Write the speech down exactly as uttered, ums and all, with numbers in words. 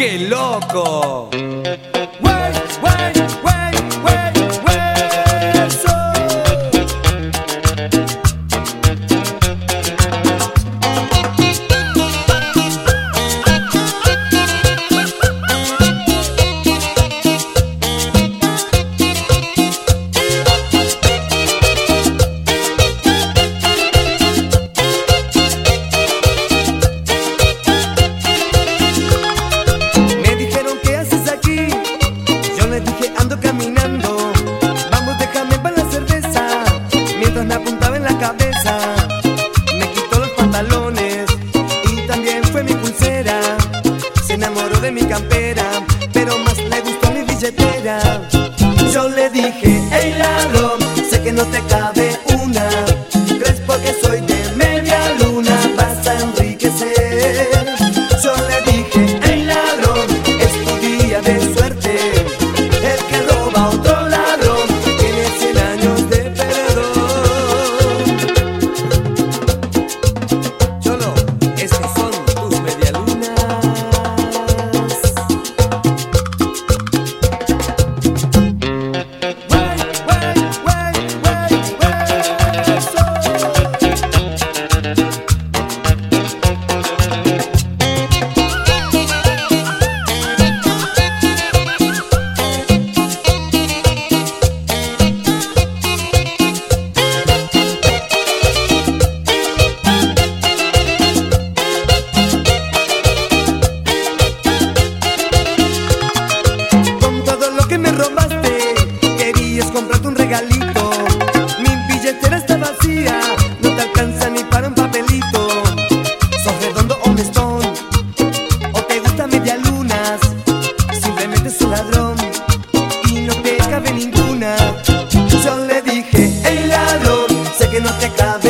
¡Qué loco! ¡Wey, wey, wey, wey, wey! ¡Eso! Ando caminando, vamos déjame para la cerveza. Mientras me apuntaba en la cabeza, me quitó los pantalones y también fue mi pulsera. Se enamoró de mi campera, pero más le gustó mi billetera. Yo le dije, hey ladrón, sé que no te cabe una. ¿Crees porque soy de media luna vas a enriquecer? Yo le dije, hey ladrón, es tu día de suerte. Comprarte un regalito, mi billetera está vacía, no te alcanza ni para un papelito. ¿Sos redondo o mestón? ¿O te gustan medialunas? Simplemente sos ladrón y no te cabe ninguna. Yo le dije, hey ladrón, sé que no te cabe